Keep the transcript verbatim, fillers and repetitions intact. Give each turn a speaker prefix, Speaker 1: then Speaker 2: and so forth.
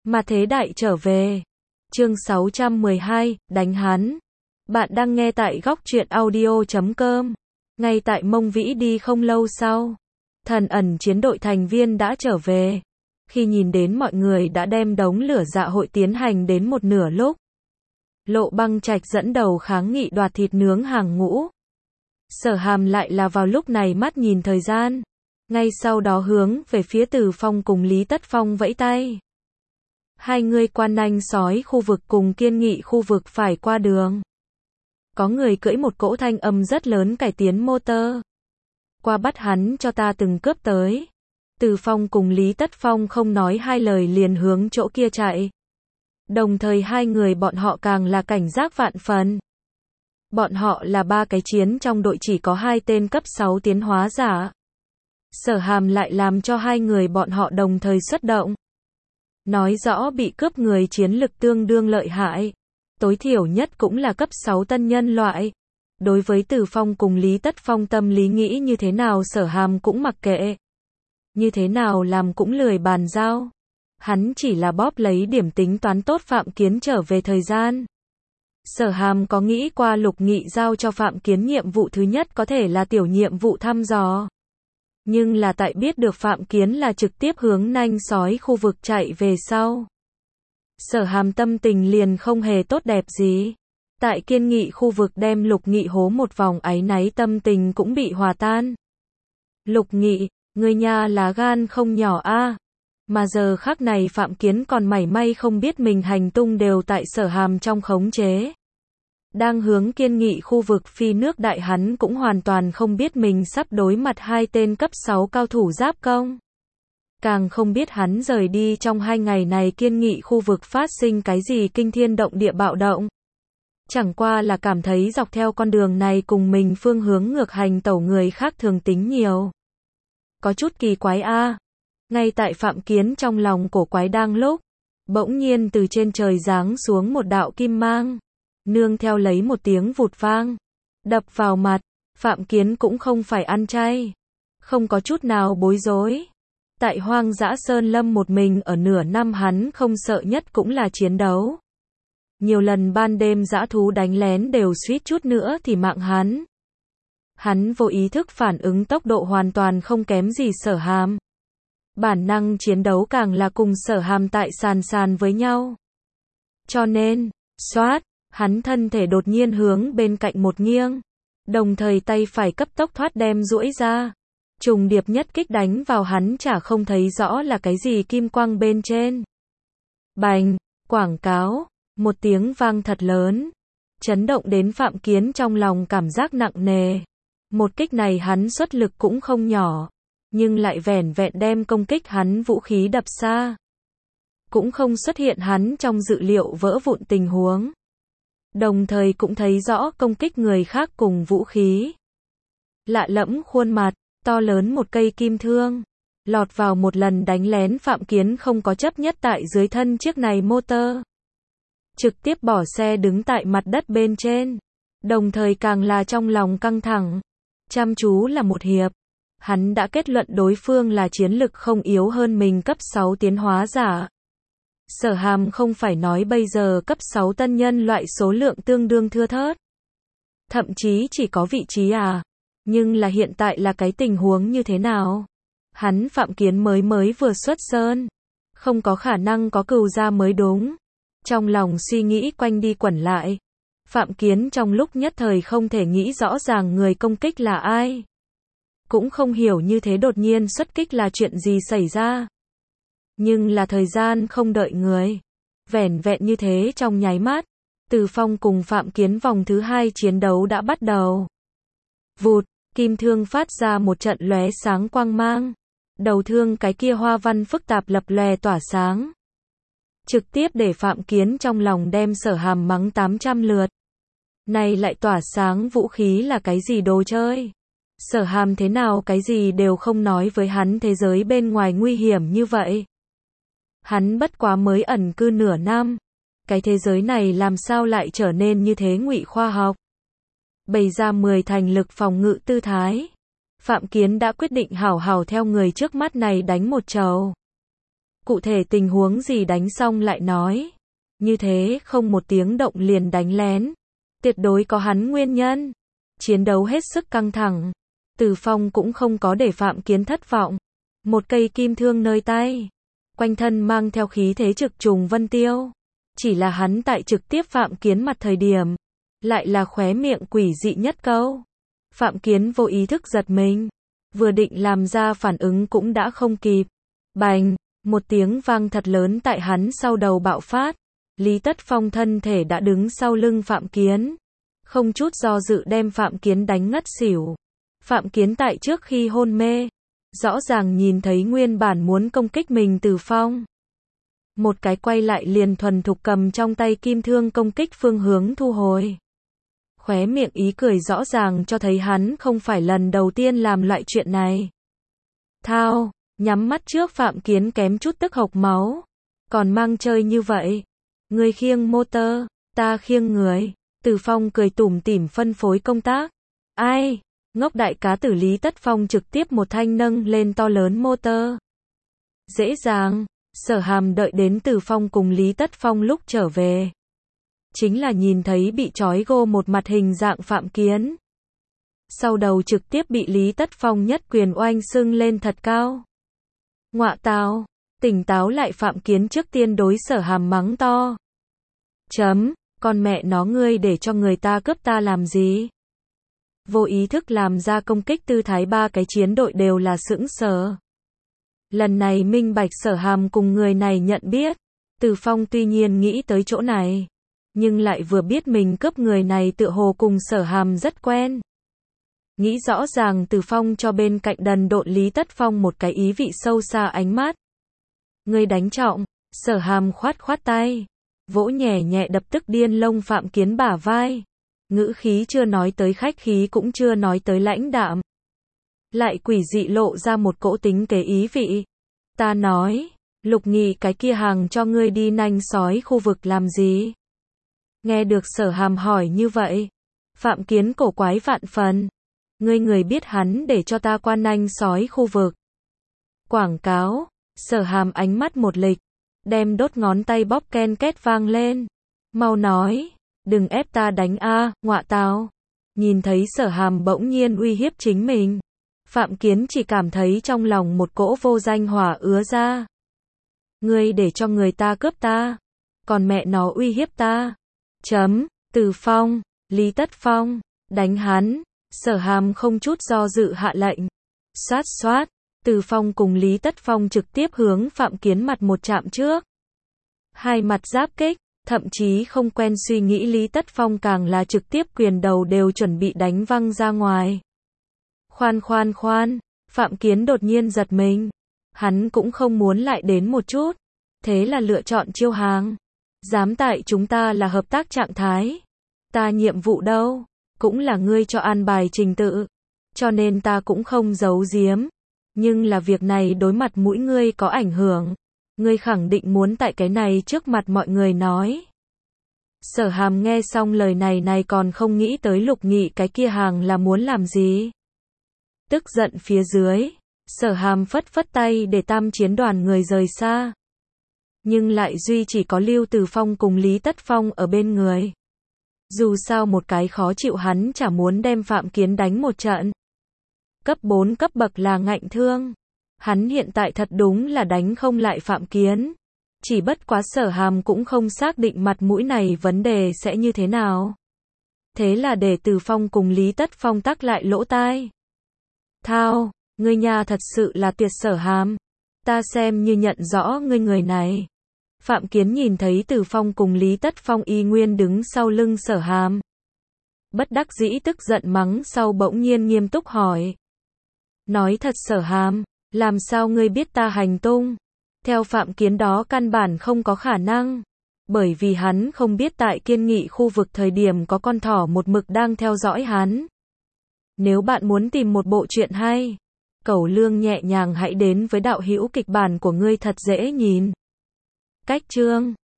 Speaker 1: Mà thế đại trở về. Chương sáu trăm mười hai, đánh hắn. Bạn đang nghe tại góc truyện audio chấm com. Ngay tại Mông Vĩ đi không lâu sau, thần ẩn chiến đội thành viên đã trở về. Khi nhìn đến mọi người đã đem đống lửa dạ hội tiến hành đến một nửa lúc, Lộ Băng Trạch dẫn đầu kháng nghị đoạt thịt nướng hàng ngũ. Sở Hàm lại là vào lúc này mắt nhìn thời gian, ngay sau đó hướng về phía Từ Phong cùng Lý Tất Phong vẫy tay. Hai người qua nanh sói khu vực cùng Kiên Nghị khu vực phải qua đường. Có người cưỡi một cỗ thanh âm rất lớn cải tiến motor. Qua bắt hắn cho ta từng cướp tới. Từ Phong cùng Lý Tất Phong không nói hai lời liền hướng chỗ kia chạy. Đồng thời hai người bọn họ càng là cảnh giác vạn phần. Bọn họ là ba cái chiến trong đội chỉ có hai tên cấp sáu tiến hóa giả. Sở Hàm lại làm cho hai người bọn họ đồng thời xuất động. Nói rõ bị cướp người chiến lực tương đương lợi hại. Tối thiểu nhất cũng là cấp sáu tân nhân loại. Đối với Từ Phong cùng Lý Tất Phong tâm lý nghĩ như thế nào Sở Hàm cũng mặc kệ. Như thế nào làm cũng lười bàn giao. Hắn chỉ là bóp lấy điểm tính toán tốt Phạm Kiến trở về thời gian. Sở Hàm có nghĩ qua Lục Nghị giao cho Phạm Kiến nhiệm vụ thứ nhất có thể là tiểu nhiệm vụ thăm dò. Nhưng là tại biết được Phạm Kiến là trực tiếp hướng nanh sói khu vực chạy về sau. Sở Hàm tâm tình liền không hề tốt đẹp gì. Tại Kiên Nghị khu vực đem Lục Nghị hố một vòng áy náy tâm tình cũng bị hòa tan. Lục Nghị, người nhà lá gan không nhỏ a. Mà giờ khắc này Phạm Kiến còn mảy may không biết mình hành tung đều tại Sở Hàm trong khống chế. Đang hướng Kiên Nghị khu vực phi nước đại hắn cũng hoàn toàn không biết mình sắp đối mặt hai tên cấp sáu cao thủ giáp công. Càng không biết hắn rời đi trong hai ngày này Kiên Nghị khu vực phát sinh cái gì kinh thiên động địa bạo động. Chẳng qua là cảm thấy dọc theo con đường này cùng mình phương hướng ngược hành tẩu người khác thường tính nhiều. Có chút kỳ quái a. À. Ngay tại Phạm Kiến trong lòng cổ quái đang lúc, bỗng nhiên từ trên trời giáng xuống một đạo kim mang, nương theo lấy một tiếng vụt vang, đập vào mặt. Phạm Kiến cũng không phải ăn chay, không có chút nào bối rối. Tại hoang dã sơn lâm một mình ở nửa năm hắn không sợ nhất cũng là chiến đấu. Nhiều lần ban đêm dã thú đánh lén đều suýt chút nữa thì mạng hắn. Hắn vô ý thức phản ứng tốc độ hoàn toàn không kém gì Sở Hàm. Bản năng chiến đấu càng là cùng Sở Hàm tại sàn sàn với nhau. Cho nên, xoát, hắn thân thể đột nhiên hướng bên cạnh một nghiêng. Đồng thời tay phải cấp tốc thoát đem duỗi ra. Trùng điệp nhất kích đánh vào hắn chả không thấy rõ là cái gì kim quang bên trên. Bành, quảng cáo, một tiếng vang thật lớn. Chấn động đến Phạm Kiến trong lòng cảm giác nặng nề. Một kích này hắn xuất lực cũng không nhỏ. Nhưng lại vẻn vẹn đem công kích hắn vũ khí đập xa. Cũng không xuất hiện hắn trong dự liệu vỡ vụn tình huống. Đồng thời cũng thấy rõ công kích người khác cùng vũ khí. Lạ lẫm khuôn mặt, to lớn một cây kim thương. Lọt vào một lần đánh lén Phạm Kiến không có chấp nhất tại dưới thân chiếc này motor. Trực tiếp bỏ xe đứng tại mặt đất bên trên. Đồng thời càng là trong lòng căng thẳng. Chăm chú là một hiệp. Hắn đã kết luận đối phương là chiến lực không yếu hơn mình cấp sáu tiến hóa giả. Sở Hàm không phải nói bây giờ cấp sáu tân nhân loại số lượng tương đương thưa thớt. Thậm chí chỉ có vị trí à. Nhưng là hiện tại là cái tình huống như thế nào? Hắn Phạm Kiến mới mới vừa xuất sơn. Không có khả năng có cừu gia mới đúng. Trong lòng suy nghĩ quanh đi quẩn lại. Phạm Kiến trong lúc nhất thời không thể nghĩ rõ ràng người công kích là ai. Cũng không hiểu như thế đột nhiên xuất kích là chuyện gì xảy ra. Nhưng là thời gian không đợi người. Vẻn vẹn như thế trong nháy mắt. Từ Phong cùng Phạm Kiến vòng thứ hai chiến đấu đã bắt đầu. Vụt, kim thương phát ra một trận lóe sáng quang mang. Đầu thương cái kia hoa văn phức tạp lập lòe tỏa sáng. Trực tiếp để Phạm Kiến trong lòng đem Sở Hàm mắng tám trăm lượt. Này lại tỏa sáng vũ khí là cái gì đồ chơi? Sở Hàm thế nào cái gì đều không nói với hắn thế giới bên ngoài nguy hiểm như vậy. Hắn bất quá mới ẩn cư nửa năm. Cái thế giới này làm sao lại trở nên như thế ngụy khoa học. Bày ra mười thành lực phòng ngự tư thái. Phạm Kiến đã quyết định hảo hảo theo người trước mắt này đánh một trầu. cụ thể tình huống gì đánh xong lại nói. Như thế không một tiếng động liền đánh lén. Tuyệt đối có hắn nguyên nhân. Chiến đấu hết sức căng thẳng. Từ Phong cũng không có để Phạm Kiến thất vọng. Một cây kim thương nơi tay. Quanh thân mang theo khí thế trực trùng vân tiêu. Chỉ là hắn tại trực tiếp Phạm Kiến mặt thời điểm. Lại là khóe miệng quỷ dị nhất câu. Phạm Kiến vô ý thức giật mình. Vừa định làm ra phản ứng cũng đã không kịp. Bành, một tiếng vang thật lớn tại hắn sau đầu bạo phát. Lý Tất Phong thân thể đã đứng sau lưng Phạm Kiến. Không chút do dự đem Phạm Kiến đánh ngất xỉu. Phạm Kiến tại trước khi hôn mê. Rõ ràng nhìn thấy nguyên bản muốn công kích mình Từ Phong. Một cái quay lại liền thuần thục cầm trong tay kim thương công kích phương hướng thu hồi. Khóe miệng ý cười rõ ràng cho thấy hắn không phải lần đầu tiên làm loại chuyện này. Thao, nhắm mắt trước Phạm Kiến kém chút tức hộc máu. Còn mang chơi như vậy. Người khiêng motor, ta khiêng người. Từ Phong cười tủm tỉm phân phối công tác. Ai? Ngốc đại cá tử Lý Tất Phong trực tiếp một thanh nâng lên to lớn motor. Dễ dàng. Sở Hàm đợi đến Từ Phong cùng Lý Tất Phong lúc trở về. Chính là nhìn thấy bị trói gô một mặt hình dạng Phạm Kiến. Sau đầu trực tiếp bị Lý Tất Phong nhất quyền oanh sưng lên thật cao. Ngọa tào, tỉnh táo lại Phạm Kiến trước tiên đối Sở Hàm mắng to. Chấm, con mẹ nó ngươi để cho người ta cướp ta làm gì? Vô ý thức làm ra công kích tư thái ba cái chiến đội đều là sững sờ. Lần này minh bạch Sở Hàm cùng người này nhận biết. Từ Phong tuy nhiên nghĩ tới chỗ này. Nhưng lại vừa biết mình cướp người này tựa hồ cùng Sở Hàm rất quen. Nghĩ rõ ràng Từ Phong cho bên cạnh đần độn Lý Tất Phong một cái ý vị sâu xa ánh mắt. Người đánh trọng, Sở Hàm khoát khoát tay. Vỗ nhẹ nhẹ đập tức điên lông Phạm Kiến bả vai. Ngữ khí chưa nói tới khách khí cũng chưa nói tới lãnh đạm. Lại quỷ dị lộ ra một cỗ tính kế ý vị. Ta nói, Lục Nghị cái kia hàng cho ngươi đi nanh sói khu vực làm gì? Nghe được Sở Hàm hỏi như vậy. Phạm Kiến cổ quái vạn phần. Ngươi người biết hắn để cho ta qua nanh sói khu vực. Quảng cáo, Sở Hàm ánh mắt một lịch. Đem đốt ngón tay bóp ken két vang lên. Mau nói, đừng ép ta đánh a, ngọa tào. Nhìn thấy Sở Hàm bỗng nhiên uy hiếp chính mình. Phạm Kiến chỉ cảm thấy trong lòng một cỗ vô danh hỏa ứa ra. Ngươi để cho người ta cướp ta. Còn mẹ nó uy hiếp ta. Chấm, Từ Phong, Lý Tất Phong, đánh hắn. Sở Hàm không chút do dự hạ lệnh. Xoát xoát. Từ Phong cùng Lý Tất Phong trực tiếp hướng Phạm Kiến mặt một chạm trước. Hai mặt giáp kích, thậm chí không quen suy nghĩ Lý Tất Phong càng là trực tiếp quyền đầu đều chuẩn bị đánh văng ra ngoài. Khoan khoan khoan, Phạm Kiến đột nhiên giật mình. Hắn cũng không muốn lại đến một chút. Thế là lựa chọn chiêu hàng. Dám tại chúng ta là hợp tác trạng thái. Ta nhiệm vụ đâu, cũng là ngươi cho an bài trình tự. Cho nên ta cũng không giấu giếm. Nhưng là việc này đối mặt mũi ngươi có ảnh hưởng. Ngươi khẳng định muốn tại cái này trước mặt mọi người nói. Sở Hàm nghe xong lời này này còn không nghĩ tới Lục Nghị cái kia hàng là muốn làm gì. Tức giận phía dưới, Sở Hàm phất phất tay để tam chiến đoàn người rời xa. Nhưng lại duy chỉ có Lưu Từ Phong cùng Lý Tất Phong ở bên người. Dù sao một cái khó chịu hắn chả muốn đem Phạm Kiến đánh một trận. Cấp bốn cấp bậc là ngạnh thương. Hắn hiện tại thật đúng là đánh không lại Phạm Kiến. Chỉ bất quá Sở Hàm cũng không xác định mặt mũi này vấn đề sẽ như thế nào. Thế là để Từ Phong cùng Lý Tất Phong tắc lại lỗ tai. Thao, ngươi nhà thật sự là tuyệt Sở Hàm. Ta xem như nhận rõ ngươi người này. Phạm Kiến nhìn thấy Từ Phong cùng Lý Tất Phong y nguyên đứng sau lưng Sở Hàm. Bất đắc dĩ tức giận mắng sau bỗng nhiên nghiêm túc hỏi. Nói thật Sở Hàm, làm sao ngươi biết ta hành tung? Theo Phạm Kiến đó căn bản không có khả năng. Bởi vì hắn không biết tại Kiên Nghị khu vực thời điểm có con thỏ một mực đang theo dõi hắn. Nếu bạn muốn tìm một bộ truyện hay, cẩu lương nhẹ nhàng hãy đến với đạo hữu kịch bản của ngươi thật dễ nhìn. Cách chương